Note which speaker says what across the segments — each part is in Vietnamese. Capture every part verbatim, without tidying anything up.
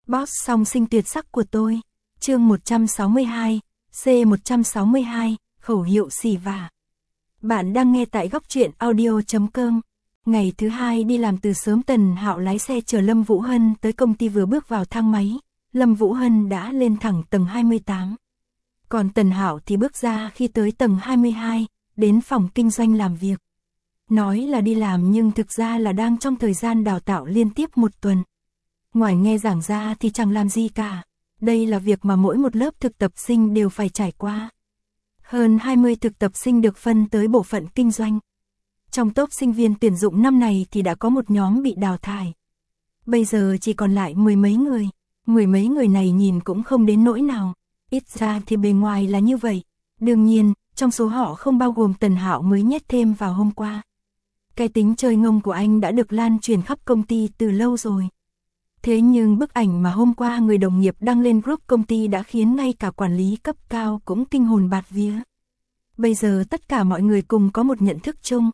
Speaker 1: Boss song sinh tuyệt sắc của tôi. Chương một trăm sáu mươi hai, C một trăm sáu mươi hai, khẩu hiệu xỉ vả. Bạn đang nghe tại góc truyện audio chấm com. Ngày thứ hai đi làm từ sớm, Tần Hạo lái xe chở Lâm Vũ Hân tới công ty. Vừa bước vào thang máy, Lâm Vũ Hân đã lên thẳng tầng hai mươi tám. Còn Tần Hạo thì bước ra khi tới tầng hai mươi hai, đến phòng kinh doanh làm việc. Nói là đi làm nhưng thực ra là đang trong thời gian đào tạo liên tiếp một tuần. Ngoài nghe giảng ra thì chẳng làm gì cả. Đây là việc mà mỗi một lớp thực tập sinh đều phải trải qua. Hơn hai mươi thực tập sinh được phân tới bộ phận kinh doanh. Trong top sinh viên tuyển dụng năm này thì đã có một nhóm bị đào thải. Bây giờ chỉ còn lại mười mấy người. Mười mấy người này nhìn cũng không đến nỗi nào. Ít ra thì bề ngoài là như vậy. Đương nhiên, trong số họ không bao gồm Tần Hạo mới nhét thêm vào hôm qua. Cái tính chơi ngông của anh đã được lan truyền khắp công ty từ lâu rồi. Thế nhưng bức ảnh mà hôm qua người đồng nghiệp đăng lên group công ty đã khiến ngay cả quản lý cấp cao cũng kinh hồn bạt vía. Bây giờ tất cả mọi người cùng có một nhận thức chung.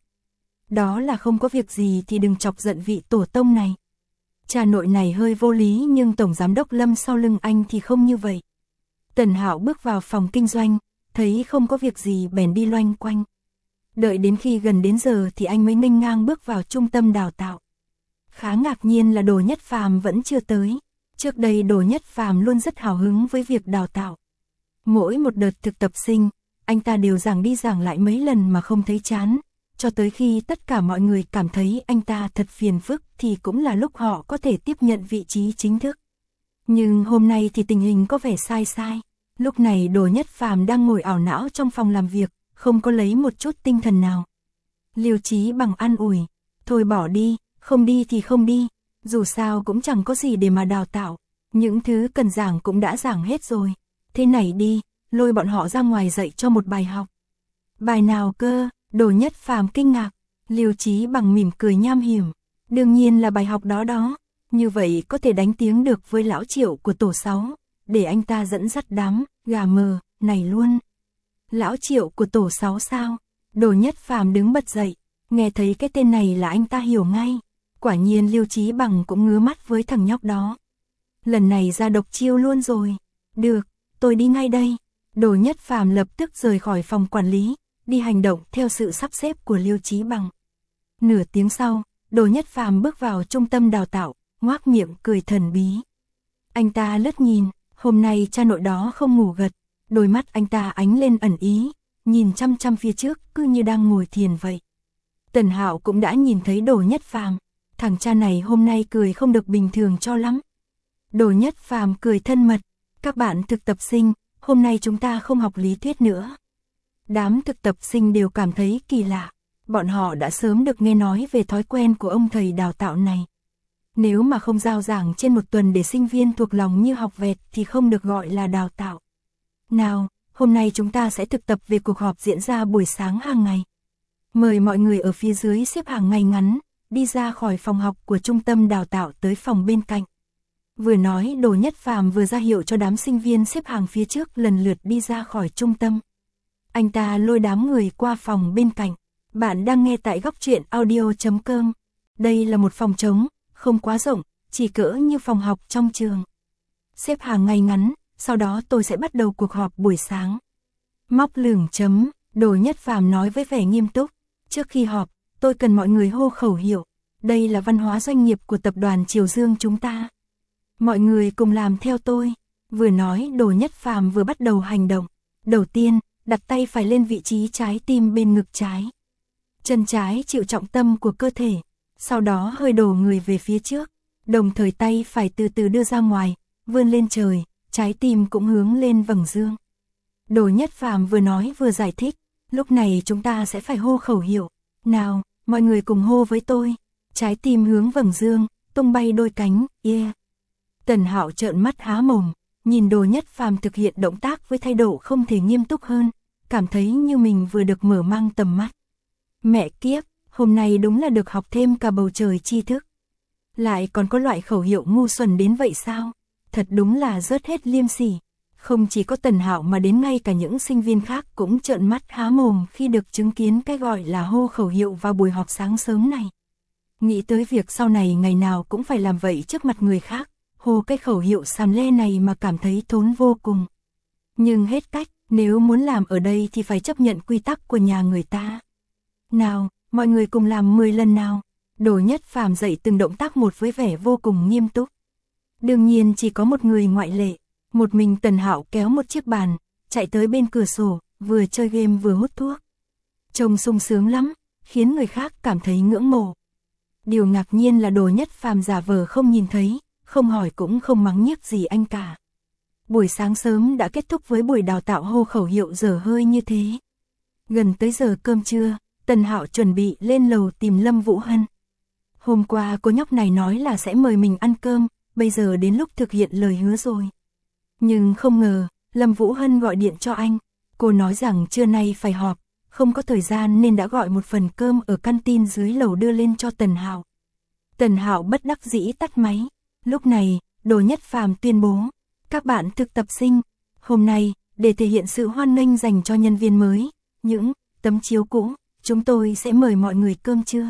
Speaker 1: Đó là không có việc gì thì đừng chọc giận vị tổ tông này. Cha nội này hơi vô lý nhưng tổng giám đốc Lâm sau lưng anh thì không như vậy. Tần Hạo bước vào phòng kinh doanh, thấy không có việc gì bèn đi loanh quanh. Đợi đến khi gần đến giờ thì anh mới nghênh ngang bước vào trung tâm đào tạo. Khá ngạc nhiên là Đồ Nhất Phàm vẫn chưa tới. Trước đây Đồ Nhất Phàm luôn rất hào hứng với việc đào tạo. Mỗi một đợt thực tập sinh, anh ta đều giảng đi giảng lại mấy lần mà không thấy chán. Cho tới khi tất cả mọi người cảm thấy anh ta thật phiền phức thì cũng là lúc họ có thể tiếp nhận vị trí chính thức. Nhưng hôm nay thì tình hình có vẻ sai sai. Lúc này Đồ Nhất Phàm đang ngồi ảo não trong phòng làm việc, không có lấy một chút tinh thần nào. Liêu Chí Bằng an ủi, thôi bỏ đi, không đi thì không đi, dù sao cũng chẳng có gì để mà đào tạo, những thứ cần giảng cũng đã giảng hết rồi. Thế này đi, lôi bọn họ ra ngoài dạy cho một bài học. Bài nào cơ? Đồ Nhất Phàm kinh ngạc. Liêu Chí Bằng mỉm cười nham hiểm, đương nhiên là bài học đó đó, như vậy có thể đánh tiếng được với lão Triệu của tổ sáu, để anh ta dẫn dắt đám gà mờ này luôn. Lão Triệu của tổ sáu sao? Đồ Nhất Phàm đứng bật dậy, nghe thấy cái tên này là anh ta hiểu ngay. Quả nhiên Liêu Chí Bằng cũng ngứa mắt với thằng nhóc đó. Lần này ra độc chiêu luôn rồi. Được, tôi đi ngay đây. Đồ Nhất Phàm lập tức rời khỏi phòng quản lý, đi hành động theo sự sắp xếp của Liêu Chí Bằng. Nửa tiếng sau, Đồ Nhất Phàm bước vào trung tâm đào tạo, ngoác miệng cười thần bí. Anh ta lướt nhìn, hôm nay cha nội đó không ngủ gật, đôi mắt anh ta ánh lên ẩn ý, nhìn chăm chăm phía trước cứ như đang ngồi thiền vậy. Tần Hạo cũng đã nhìn thấy Đồ Nhất Phàm, thằng cha này hôm nay cười không được bình thường cho lắm. Đồ Nhất Phàm cười thân mật, các bạn thực tập sinh, hôm nay chúng ta không học lý thuyết nữa. Đám thực tập sinh đều cảm thấy kỳ lạ, bọn họ đã sớm được nghe nói về thói quen của ông thầy đào tạo này. Nếu mà không giao giảng trên một tuần để sinh viên thuộc lòng như học vẹt thì không được gọi là đào tạo. Nào, hôm nay chúng ta sẽ thực tập về cuộc họp diễn ra buổi sáng hàng ngày. Mời mọi người ở phía dưới xếp hàng ngay ngắn, đi ra khỏi phòng học của trung tâm đào tạo tới phòng bên cạnh. Vừa nói Đồ Nhất Phàm vừa ra hiệu cho đám sinh viên xếp hàng phía trước lần lượt đi ra khỏi trung tâm. Anh ta lôi đám người qua phòng bên cạnh. Bạn đang nghe tại góc truyện audio chấm com. Đây là một phòng trống, không quá rộng, chỉ cỡ như phòng học trong trường. Xếp hàng ngay ngắn, sau đó tôi sẽ bắt đầu cuộc họp buổi sáng. Móc lửng chấm, Đồ Nhất Phàm nói với vẻ nghiêm túc. Trước khi họp, tôi cần mọi người hô khẩu hiệu. Đây là văn hóa doanh nghiệp của tập đoàn Triều Dương chúng ta. Mọi người cùng làm theo tôi. Vừa nói Đồ Nhất Phàm vừa bắt đầu hành động. Đầu tiên, đặt tay phải lên vị trí trái tim bên ngực trái. Chân trái chịu trọng tâm của cơ thể. Sau đó hơi đổ người về phía trước. Đồng thời tay phải từ từ đưa ra ngoài, vươn lên trời, trái tim cũng hướng lên vầng dương. Đồ Nhất Phàm vừa nói vừa giải thích. Lúc này chúng ta sẽ phải hô khẩu hiệu. Nào, mọi người cùng hô với tôi. Trái tim hướng vầng dương, tung bay đôi cánh, yeah. Tần Hạo trợn mắt há mồm, nhìn Đồ Nhất Phàm thực hiện động tác với thái độ không thể nghiêm túc hơn, cảm thấy như mình vừa được mở mang tầm mắt. Mẹ kiếp, hôm nay đúng là được học thêm cả bầu trời tri thức. Lại còn có loại khẩu hiệu ngu xuẩn đến vậy sao? Thật đúng là rớt hết liêm sỉ. Không chỉ có Tần Hạo mà đến ngay cả những sinh viên khác cũng trợn mắt há mồm khi được chứng kiến cái gọi là hô khẩu hiệu vào buổi họp sáng sớm này. Nghĩ tới việc sau này ngày nào cũng phải làm vậy trước mặt người khác, hô cái khẩu hiệu xàm le này mà cảm thấy thốn vô cùng. Nhưng hết cách, nếu muốn làm ở đây thì phải chấp nhận quy tắc của nhà người ta. Nào, mọi người cùng làm mười lần nào. Đồ Nhất Phàm dạy từng động tác một với vẻ vô cùng nghiêm túc. Đương nhiên chỉ có một người ngoại lệ. Một mình Tần Hạo kéo một chiếc bàn, chạy tới bên cửa sổ, vừa chơi game vừa hút thuốc. Trông sung sướng lắm, khiến người khác cảm thấy ngưỡng mộ. Điều ngạc nhiên là Đồ Nhất Phàm giả vờ không nhìn thấy, không hỏi cũng không mắng nhiếc gì anh cả. Buổi sáng sớm đã kết thúc với buổi đào tạo hô khẩu hiệu dở hơi như thế. Gần tới giờ cơm trưa, Tần Hạo chuẩn bị lên lầu tìm Lâm Vũ Hân. Hôm qua cô nhóc này nói là sẽ mời mình ăn cơm, bây giờ đến lúc thực hiện lời hứa rồi. Nhưng không ngờ, Lâm Vũ Hân gọi điện cho anh. Cô nói rằng trưa nay phải họp, không có thời gian nên đã gọi một phần cơm ở canteen dưới lầu đưa lên cho Tần Hạo. Tần Hạo bất đắc dĩ tắt máy. Lúc này, Đồ Nhất Phàm tuyên bố, các bạn thực tập sinh, hôm nay, để thể hiện sự hoan nghênh dành cho nhân viên mới, những tấm chiếu cũ, chúng tôi sẽ mời mọi người cơm trưa.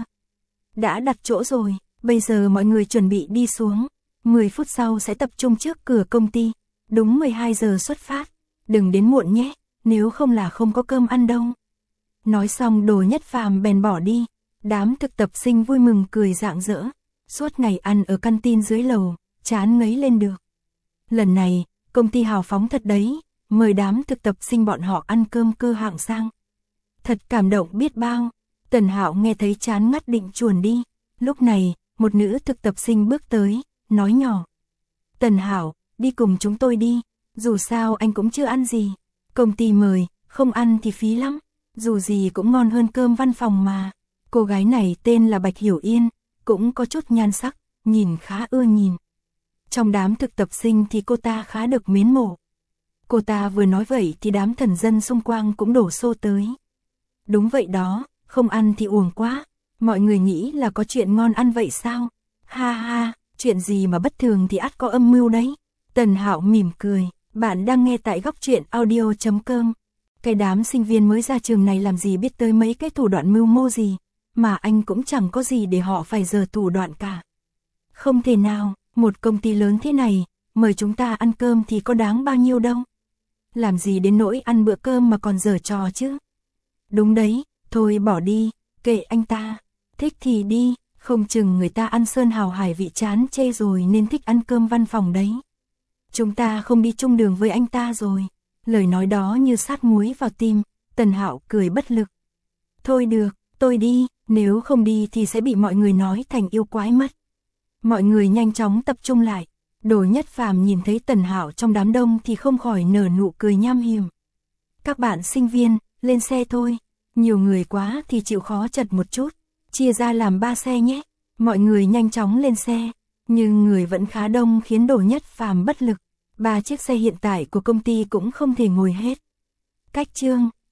Speaker 1: Đã đặt chỗ rồi, bây giờ mọi người chuẩn bị đi xuống, mười phút sau sẽ tập trung trước cửa công ty, đúng mười hai giờ xuất phát, đừng đến muộn nhé, nếu không là không có cơm ăn đâu. Nói xong Đồ Nhất Phàm bèn bỏ đi, đám thực tập sinh vui mừng cười rạng rỡ, suốt ngày ăn ở canteen dưới lầu, chán ngấy lên được. Lần này, công ty hào phóng thật đấy, mời đám thực tập sinh bọn họ ăn cơm cơ hạng sang. Thật cảm động biết bao. Tần Hạo nghe thấy chán ngắt định chuồn đi. Lúc này, một nữ thực tập sinh bước tới, nói nhỏ. Tần Hạo, đi cùng chúng tôi đi, dù sao anh cũng chưa ăn gì. Công ty mời, không ăn thì phí lắm, dù gì cũng ngon hơn cơm văn phòng mà. Cô gái này tên là Bạch Hiểu Yên, cũng có chút nhan sắc, nhìn khá ưa nhìn. Trong đám thực tập sinh thì cô ta khá được mến mộ. Cô ta vừa nói vậy thì đám thần dân xung quanh cũng đổ xô tới. Đúng vậy đó, không ăn thì uổng quá. Mọi người nghĩ là có chuyện ngon ăn vậy sao? Ha ha, chuyện gì mà bất thường thì ắt có âm mưu đấy. Tần Hạo mỉm cười, bạn đang nghe tại góc truyện audio chấm com. Cái đám sinh viên mới ra trường này làm gì biết tới mấy cái thủ đoạn mưu mô gì, mà anh cũng chẳng có gì để họ phải giở thủ đoạn cả. Không thể nào, một công ty lớn thế này, mời chúng ta ăn cơm thì có đáng bao nhiêu đâu. Làm gì đến nỗi ăn bữa cơm mà còn giở trò chứ. Đúng đấy, thôi bỏ đi, kệ anh ta, thích thì đi, không chừng người ta ăn sơn hào hải vị chán chê rồi nên thích ăn cơm văn phòng đấy. Chúng ta không đi chung đường với anh ta rồi. Lời nói đó như sát muối vào tim, Tần Hạo cười bất lực. Thôi được, tôi đi, nếu không đi thì sẽ bị mọi người nói thành yêu quái mất. Mọi người nhanh chóng tập trung lại. Đồ Nhất Phàm nhìn thấy Tần Hạo trong đám đông thì không khỏi nở nụ cười nham hiểm. Các bạn sinh viên, lên xe thôi. Nhiều người quá thì chịu khó chật một chút. Chia ra làm ba xe nhé. Mọi người nhanh chóng lên xe. Nhưng người vẫn khá đông khiến Đồ Nhất Phàm bất lực. Ba chiếc xe hiện tại của công ty cũng không thể ngồi hết. Cách chương